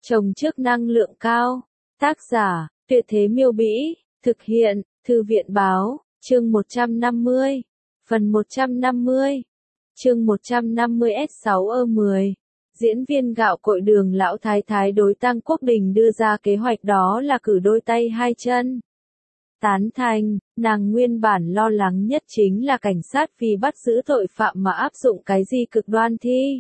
Trồng trước năng lượng cao. Tác giả, Tuyệt Thế Miêu Bĩ. Thực hiện, Thư viện Báo. Chương 150. Phần 150. Chương 150S6-10. Diễn viên gạo cội Đường Lão Thái Thái đối Tăng Quốc Đình đưa ra kế hoạch đó là cử đôi tay hai chân. Tán thành, nàng nguyên bản lo lắng nhất chính là cảnh sát vì bắt giữ tội phạm mà áp dụng cái gì cực đoan thi.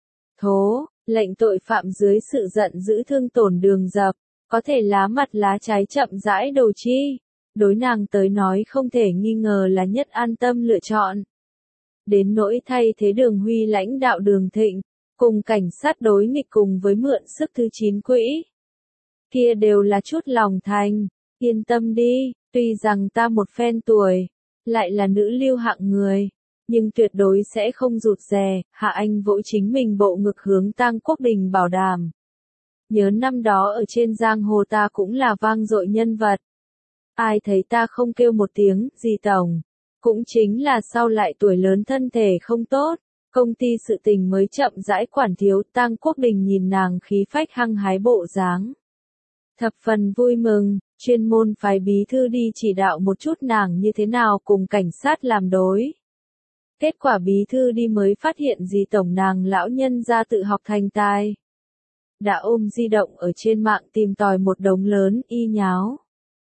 Thố, lệnh tội phạm dưới sự giận dữ thương tổn Đường Dập, có thể lá mặt lá trái chậm rãi đầu chi. Đối nàng tới nói không thể nghi ngờ là nhất an tâm lựa chọn. Đến nỗi thay thế Đường Huy lãnh đạo Đường Thịnh, cùng cảnh sát đối nghịch cùng với mượn sức thứ 9 quỹ. Kia đều là chút lòng thành, yên tâm đi, tuy rằng ta một phen tuổi, lại là nữ lưu hạng người, nhưng tuyệt đối sẽ không rụt rè. Hạ Anh vỗ chính mình bộ ngực hướng Tăng Quốc Đình bảo đảm. Nhớ năm đó ở trên giang hồ ta cũng là vang dội nhân vật. Ai thấy ta không kêu một tiếng, gì tổng. Cũng chính là sau lại tuổi lớn thân thể không tốt, công ty sự tình mới chậm rãi quản thiếu. Tăng Quốc Đình nhìn nàng khí phách hăng hái bộ dáng. Thập phần vui mừng, chuyên môn phái bí thư đi chỉ đạo một chút nàng như thế nào cùng cảnh sát làm đối. Kết quả bí thư đi mới phát hiện gì tổng nàng lão nhân ra tự học thành tài. Đã ôm di động ở trên mạng tìm tòi một đống lớn y nháo.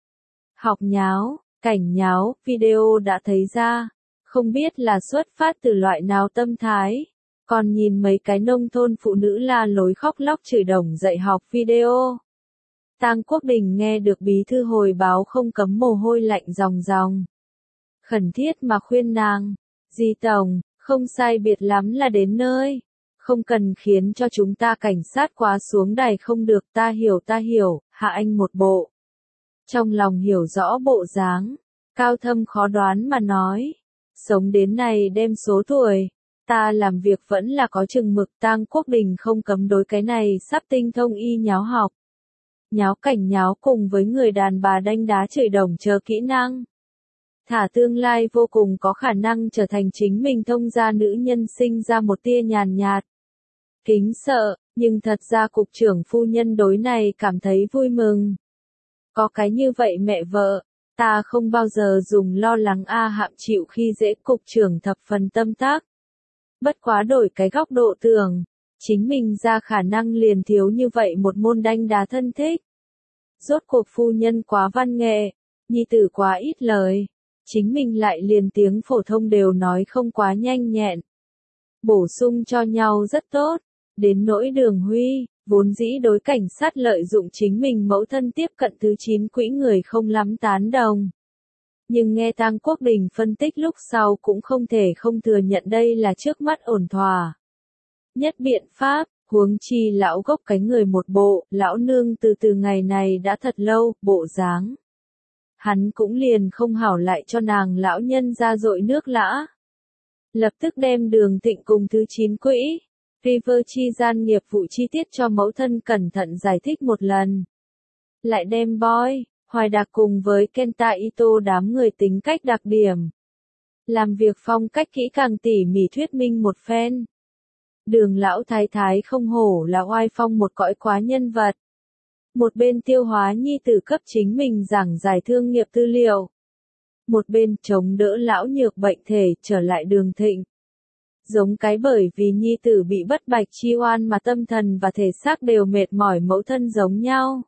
Học nháo, cảnh nháo, video đã thấy ra. Không biết là xuất phát từ loại nào tâm thái. Còn nhìn mấy cái nông thôn phụ nữ la lối khóc lóc chửi đồng dạy học video. Tăng Quốc Đình nghe được bí thư hồi báo không cấm mồ hôi lạnh ròng ròng. Khẩn thiết mà khuyên nàng, di tổng, không sai biệt lắm là đến nơi. Không cần khiến cho chúng ta cảnh sát quá xuống đài không được. Ta hiểu, Hạ Anh một bộ. Trong lòng hiểu rõ bộ dáng, cao thâm khó đoán mà nói. Sống đến này đem số tuổi, ta làm việc vẫn là có chừng mực. Tăng Quốc Đình không cấm đối cái này sắp tinh thông y nháo học. Nháo cảnh nháo cùng với người đàn bà đánh đá chửi đồng chờ kỹ năng. Thả tương lai vô cùng có khả năng trở thành chính mình thông gia nữ nhân sinh ra một tia nhàn nhạt. Kính sợ, nhưng thật ra cục trưởng phu nhân đối này cảm thấy vui mừng. Có cái như vậy mẹ vợ, ta không bao giờ dùng lo lắng hạm chịu khi dễ. Cục trưởng thập phần tâm tác. Bất quá đổi cái góc độ tưởng, chính mình ra khả năng liền thiếu như vậy một môn đanh đá thân thích. Rốt cuộc phu nhân quá văn nghệ, nhi tử quá ít lời, chính mình lại liền tiếng phổ thông đều nói không quá nhanh nhẹn. Bổ sung cho nhau rất tốt, đến nỗi Đường Huy, vốn dĩ đối cảnh sát lợi dụng chính mình mẫu thân tiếp cận thứ 9 quỹ người không lắm tán đồng. Nhưng nghe Tăng Quốc Đình phân tích lúc sau cũng không thể không thừa nhận đây là trước mắt ổn thỏa nhất biện pháp. Huống chi lão gốc cái người một bộ, lão nương từ ngày này đã thật lâu, bộ dáng. Hắn cũng liền không hảo lại cho nàng lão nhân ra dội nước lã. Lập tức đem Đường Thịnh cùng thứ 9 quỹ, River chi gian nghiệp vụ chi tiết cho mẫu thân cẩn thận giải thích một lần. Lại đem Boy, Hoài Đạc cùng với Kenta Ito đám người tính cách đặc điểm. Làm việc phong cách kỹ càng tỉ mỉ thuyết minh một phen. Đường Lão Thái Thái không hổ là oai phong một cõi quá nhân vật. Một bên tiêu hóa nhi tử cấp chính mình giảng giải thương nghiệp tư liệu. Một bên chống đỡ lão nhược bệnh thể trở lại Đường Thịnh. Giống cái bởi vì nhi tử bị bất bạch chi oan mà tâm thần và thể xác đều mệt mỏi mẫu thân giống nhau.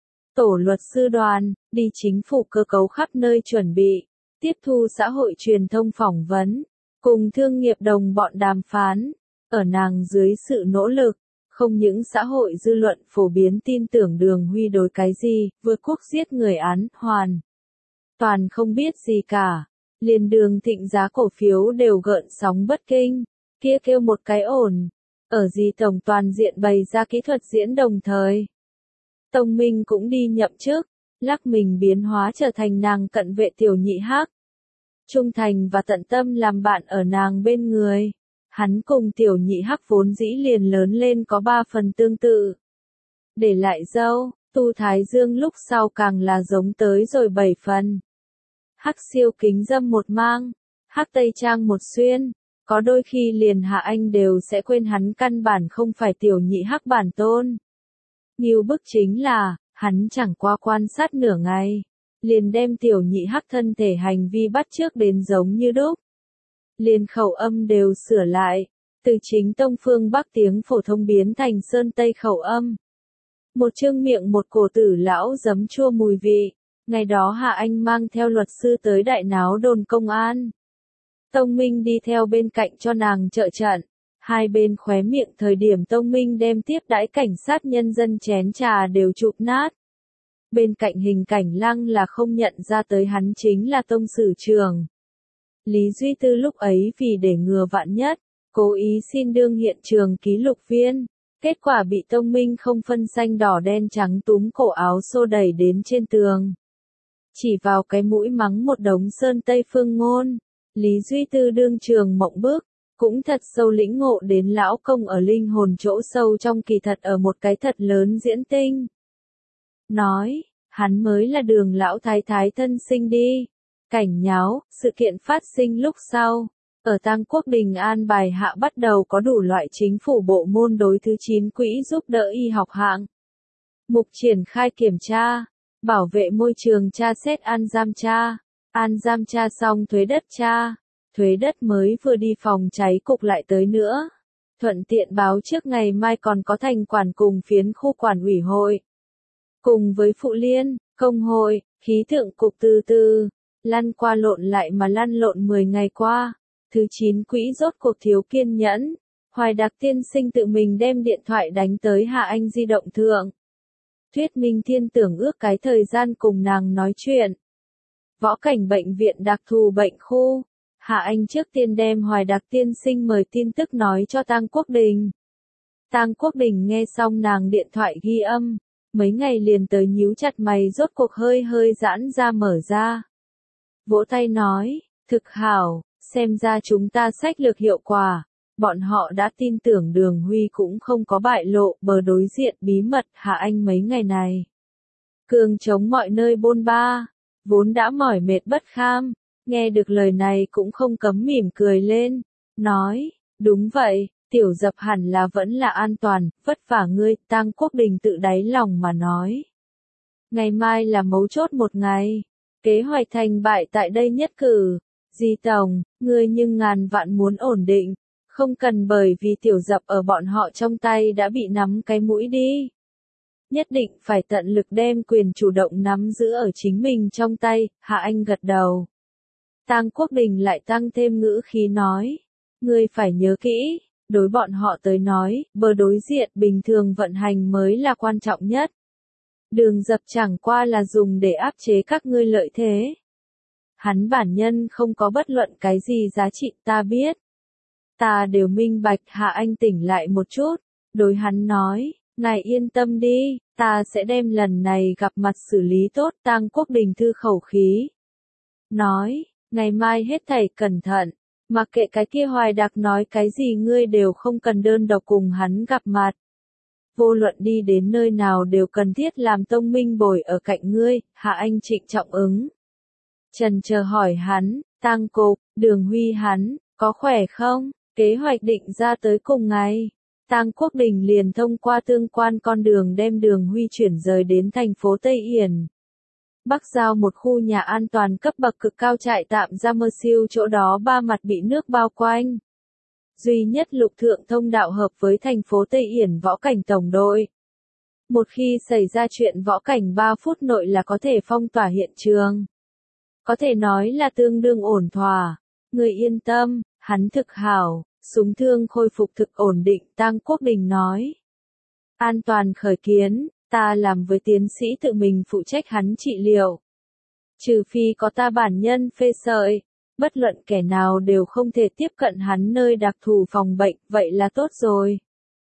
Tổ luật sư đoàn, đi chính phủ cơ cấu khắp nơi chuẩn bị, tiếp thu xã hội truyền thông phỏng vấn, cùng thương nghiệp đồng bọn đàm phán. Ở nàng dưới sự nỗ lực, không những xã hội dư luận phổ biến tin tưởng Đường Huy đối cái gì, vượt quốc giết người án, hoàn toàn không biết gì cả. Liền Đường Thịnh giá cổ phiếu đều gợn sóng bất kinh, kia kêu một cái ổn. Ở gì tổng toàn diện bày ra kỹ thuật diễn đồng thời. Tông Minh cũng đi nhậm chức, lắc mình biến hóa trở thành nàng cận vệ Tiểu Nhị Hắc. Trung thành và tận tâm làm bạn ở nàng bên người. Hắn cùng Tiểu Nhị Hắc vốn dĩ liền lớn lên có 3 phần tương tự. Để lại dâu, tu thái dương lúc sau càng là giống tới rồi 7 phần. Hắc siêu kính dâm một mang, hắc tây trang một xuyên, có đôi khi liền Hạ Anh đều sẽ quên hắn căn bản không phải Tiểu Nhị Hắc bản tôn. Ngưu bức chính là, hắn chẳng qua quan sát nửa ngày, liền đem tiểu nhị hắc thân thể hành vi bắt chước đến giống như đúc. Liền khẩu âm đều sửa lại, từ chính tông phương Bắc tiếng phổ thông biến thành sơn Tây khẩu âm. Một trương miệng một cổ tử lão giấm chua mùi vị. Ngày đó Hạ Anh mang theo luật sư tới đại náo đồn công an. Tông Minh đi theo bên cạnh cho nàng trợ trận. Hai bên khóe miệng thời điểm Tông Minh đem tiếp đãi cảnh sát nhân dân chén trà đều chụp nát. Bên cạnh hình cảnh lăng là không nhận ra tới hắn chính là tông sử trường. Lý Duy Tư lúc ấy vì để ngừa vạn nhất, cố ý xin đương hiện trường ký lục viên. Kết quả bị Tông Minh không phân xanh đỏ đen trắng túm cổ áo xô đẩy đến trên tường. Chỉ vào cái mũi mắng một đống sơn Tây phương ngôn. Lý Duy Tư đương trường mộng bức, cũng thật sâu lĩnh ngộ đến lão công ở linh hồn chỗ sâu trong kỳ thật ở một cái thật lớn diễn tinh. Nói, hắn mới là Đường lão thái thái thân sinh đi. Cảnh nháo, sự kiện phát sinh lúc sau. Ở Tang Quốc Đình an bài hạ bắt đầu có đủ loại chính phủ bộ môn đối thứ 9 quỹ giúp đỡ y học hạng. Mục triển khai kiểm tra, bảo vệ môi trường tra xét an giam tra xong thuế đất mới vừa đi phòng cháy cục lại tới nữa. Thuận tiện báo trước ngày mai còn có thành quản cùng phiến khu quản ủy hội. Cùng với phụ liên, công hội, khí tượng cục từ lăn qua lộn lại mà lăn lộn 10 ngày qua. Thứ 9 quỹ rốt cuộc thiếu kiên nhẫn. Hoài Đặc tiên sinh tự mình đem điện thoại đánh tới Hạ Anh di động thượng. Thuyết minh thiên tưởng ước cái thời gian cùng nàng nói chuyện. Võ Cảnh bệnh viện đặc thù bệnh khu. Hạ Anh trước tiên đem Hoài Đặc tiên sinh mời tin tức nói cho Tang Quốc Đình. Tang Quốc Đình nghe xong nàng điện thoại ghi âm. Mấy ngày liền tới nhíu chặt mày rốt cuộc hơi giãn ra mở ra. Vỗ tay nói, thực hảo, xem ra chúng ta sách lược hiệu quả. Bọn họ đã tin tưởng Đường Huy cũng không có bại lộ bờ đối diện bí mật Hạ Anh mấy ngày này. Cường chống mọi nơi bôn ba, vốn đã mỏi mệt bất kham, nghe được lời này cũng không cấm mỉm cười lên, nói, đúng vậy, Tiểu Dập hẳn là vẫn là an toàn, vất vả ngươi, Tang Quốc Đình tự đáy lòng mà nói. Ngày mai là mấu chốt một ngày, kế hoạch thành bại tại đây nhất cử, Di Tổng, ngươi nhưng ngàn vạn muốn ổn định. Không cần bởi vì Tiểu Dập ở bọn họ trong tay đã bị nắm cái mũi đi. Nhất định phải tận lực đem quyền chủ động nắm giữ ở chính mình trong tay, Hạ Anh gật đầu. Tang Quốc Đình lại tăng thêm ngữ khí nói. Ngươi phải nhớ kỹ, đối bọn họ tới nói, bờ đối diện bình thường vận hành mới là quan trọng nhất. Đường Dập chẳng qua là dùng để áp chế các ngươi lợi thế. Hắn bản nhân không có bất luận cái gì giá trị ta biết. Ta đều minh bạch. Hạ Anh tỉnh lại một chút, đối hắn nói, ngài yên tâm đi, ta sẽ đem lần này gặp mặt xử lý tốt. Tang Quốc Đình thư khẩu khí. Nói, ngày mai hết thảy cẩn thận, mặc kệ cái kia Hoài Đặc nói cái gì ngươi đều không cần đơn độc cùng hắn gặp mặt. Vô luận đi đến nơi nào đều cần thiết làm Tông Minh bồi ở cạnh ngươi, Hạ Anh trịnh trọng ứng. Trần chờ hỏi hắn, Tang cục, Đường Huy hắn, có khỏe không? Kế hoạch định ra tới cùng ngày. Tang Quốc Đình liền thông qua tương quan con đường đem Đường Huy chuyển rời đến thành phố Tây Yển. Bắc giao một khu nhà an toàn cấp bậc cực cao trại tạm giam mơ siêu chỗ đó ba mặt bị nước bao quanh. Duy nhất lục thượng thông đạo hợp với thành phố Tây Yển Võ Cảnh tổng đội. Một khi xảy ra chuyện Võ Cảnh 3 phút nội là có thể phong tỏa hiện trường. Có thể nói là tương đương ổn thỏa. Người yên tâm, hắn thực hảo, súng thương khôi phục thực ổn định. Tang Quốc Đình nói. An toàn khởi kiến, ta làm với tiến sĩ tự mình phụ trách hắn trị liệu. Trừ phi có ta bản nhân phê sợi, bất luận kẻ nào đều không thể tiếp cận hắn nơi đặc thù phòng bệnh, vậy là tốt rồi.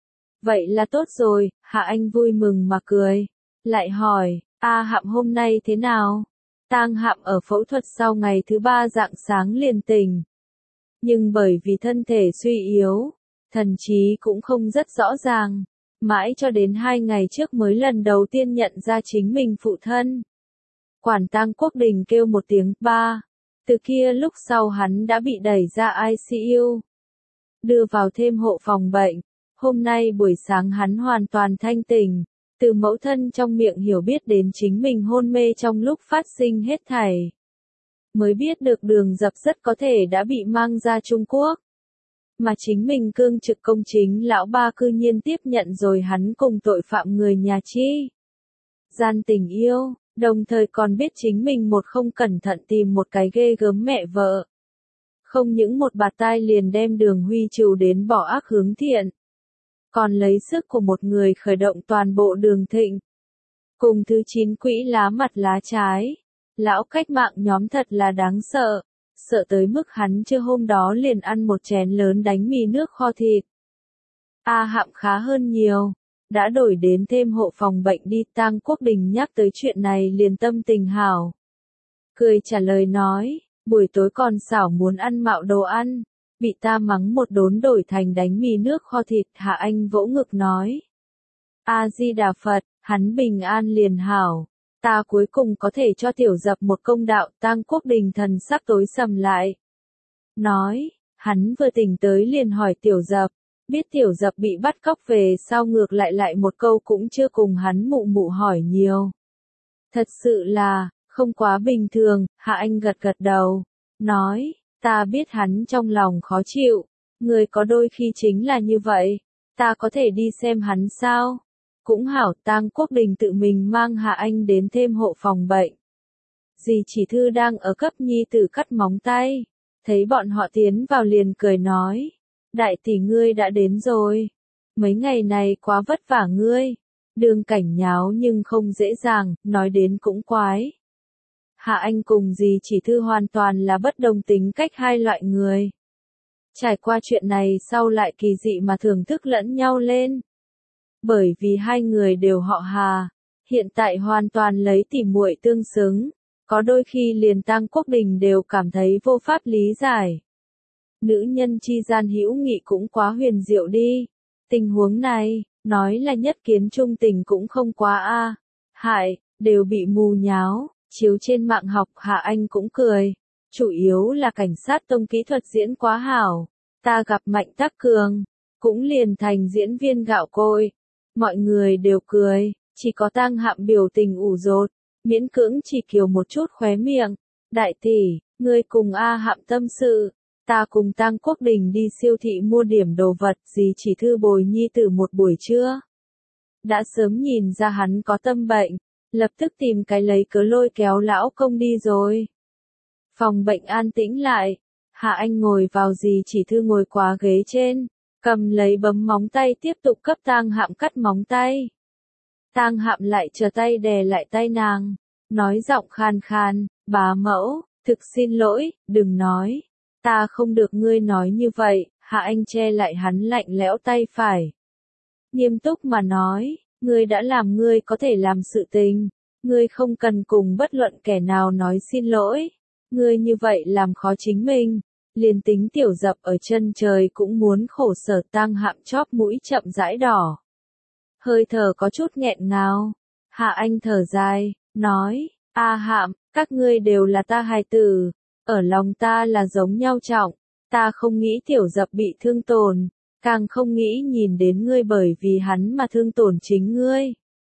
Vậy là tốt rồi, Hạ Anh vui mừng mà cười. Lại hỏi, A Hạm hôm nay thế nào? Tang Hạm ở phẫu thuật sau ngày thứ 3 rạng sáng liền tỉnh. Nhưng bởi vì thân thể suy yếu, thần trí cũng không rất rõ ràng. Mãi cho đến 2 ngày trước mới lần đầu tiên nhận ra chính mình phụ thân. Quản Tang Quốc Đình kêu một tiếng ba. Từ kia lúc sau hắn đã bị đẩy ra ICU. Đưa vào thêm hộ phòng bệnh. Hôm nay buổi sáng hắn hoàn toàn thanh tỉnh. từ mẫu thân trong miệng hiểu biết đến chính mình hôn mê trong lúc phát sinh hết thảy. Mới biết được Đường Dập rất có thể đã bị mang ra Trung Quốc. Mà chính mình cương trực công chính lão ba cư nhiên tiếp nhận rồi hắn cùng tội phạm người nhà Chi gian tình yêu, đồng thời còn biết chính mình một không cẩn thận tìm một cái ghê gớm mẹ vợ. Không những một bạt tai liền đem Đường Huy trừ đến bỏ ác hướng thiện, còn lấy sức của một người khởi động toàn bộ Đường Thịnh. Cùng thứ 9 quỹ lá mặt lá trái, lão cách mạng nhóm thật là đáng sợ, sợ tới mức hắn chưa hôm đó liền ăn một chén lớn đánh mì nước kho thịt. A Hạm khá hơn nhiều, đã đổi đến thêm hộ phòng bệnh đi. Tang Quốc Đình nhắc tới chuyện này liền tâm tình hảo. Cười trả lời nói, buổi tối còn xảo muốn ăn mạo đồ ăn, bị ta mắng một đốn đổi thành đánh mì nước kho thịt. Hạ Anh vỗ ngực nói, A Di Đà Phật, hắn bình an liền hảo. Ta cuối cùng có thể cho Tiểu Dập một công đạo. Tang Quốc Đình thần sắc tối sầm lại. Nói, hắn vừa tỉnh tới liền hỏi Tiểu Dập, biết Tiểu Dập bị bắt cóc về sau ngược lại một câu cũng chưa cùng hắn mụ mụ hỏi nhiều. Thật sự là, không quá bình thường. Hạ Anh gật gật đầu, nói, ta biết hắn trong lòng khó chịu, người có đôi khi chính là như vậy, ta có thể đi xem hắn sao? Cũng hảo. Tang Quốc Đình tự mình mang Hạ Anh đến thêm hộ phòng bệnh. Dì Chỉ Thư đang ở cấp nhi tử cắt móng tay, thấy bọn họ tiến vào liền cười nói, đại tỷ ngươi đã đến rồi, mấy ngày này quá vất vả ngươi. Đường Cảnh nháo nhưng không dễ dàng, nói đến cũng quái. Hạ Anh cùng dì Chỉ Thư hoàn toàn là bất đồng tính cách hai loại người. Trải qua chuyện này sau lại kỳ dị mà thưởng thức lẫn nhau lên. Bởi vì hai người đều họ Hà, hiện tại hoàn toàn lấy tỉ muội tương xứng, có đôi khi liền Tang Quốc Đình đều cảm thấy vô pháp lý giải. Nữ nhân chi gian hữu nghị cũng quá huyền diệu đi. Tình huống này, nói là nhất kiến trung tình cũng không quá a. Hại, đều bị mù nháo, chiếu trên mạng học. Hạ Anh cũng cười, chủ yếu là cảnh sát tông kỹ thuật diễn quá hảo, ta gặp Mạnh Tắc Cường, cũng liền thành diễn viên gạo cội. Mọi người đều cười, chỉ có Tang Hạm biểu tình ủ rột, miễn cưỡng chỉ kiều một chút khóe miệng. Đại tỷ, ngươi cùng A Hạm tâm sự, ta cùng Tang Quốc Đình đi siêu thị mua điểm đồ vật. Dì Chỉ Thư bồi nhi tử một buổi trưa. Đã sớm nhìn ra hắn có tâm bệnh, lập tức tìm cái lấy cớ lôi kéo lão công đi rồi. Phòng bệnh an tĩnh lại, Hạ Anh ngồi vào dì Chỉ Thư ngồi quá ghế trên, cầm lấy bấm móng tay tiếp tục cấp Tang Hạm cắt móng tay. Tang Hạm lại chờ tay đè lại tay nàng, nói giọng khan khan, bá mẫu, thực xin lỗi, đừng nói, ta không được ngươi nói như vậy. Hạ Anh che lại hắn lạnh lẽo tay phải. Nghiêm túc mà nói, ngươi đã làm ngươi có thể làm sự tình, ngươi không cần cùng bất luận kẻ nào nói xin lỗi, ngươi như vậy làm khó chính mình. Liền tính Tiểu Dập ở chân trời cũng muốn khổ sở. Tang Hạm chóp mũi chậm rãi đỏ, hơi thở có chút nghẹn ngào. Hạ Anh thở dài, nói, A Hạm, các ngươi đều là ta hài tử, ở lòng ta là giống nhau trọng, ta không nghĩ Tiểu Dập bị thương tổn, càng không nghĩ nhìn đến ngươi bởi vì hắn mà thương tổn chính ngươi.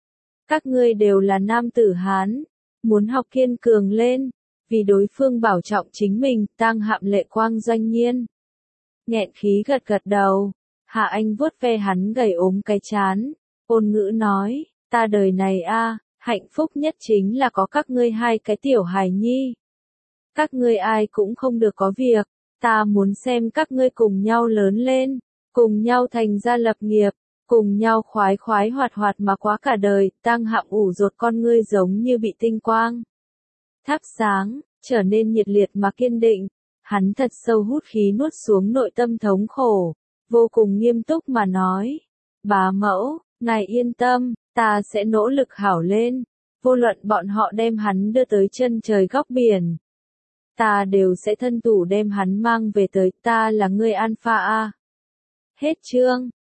Các ngươi đều là nam tử Hán, muốn học kiên cường lên, vì đối phương bảo trọng chính mình. Tang Hạm lệ quang doanh nhiên, nghẹn khí gật gật đầu. Hạ Anh vuốt ve hắn gầy ốm cái chán, ôn ngữ nói, ta đời này hạnh phúc nhất chính là có các ngươi hai cái tiểu hài nhi. Các ngươi ai cũng không được có việc, ta muốn xem các ngươi cùng nhau lớn lên, cùng nhau thành gia lập nghiệp, cùng nhau khoái khoái hoạt hoạt mà quá cả đời. Tang Hạm ủ rột con ngươi giống như bị tinh quang thắp sáng, trở nên nhiệt liệt mà kiên định. Hắn thật sâu hút khí nuốt xuống nội tâm thống khổ, vô cùng nghiêm túc mà nói, bá mẫu, ngài yên tâm, ta sẽ nỗ lực hảo lên, vô luận bọn họ đem hắn đưa tới chân trời góc biển, ta đều sẽ thân thủ đem hắn mang về tới. Ta là người alpha a. Hết chương.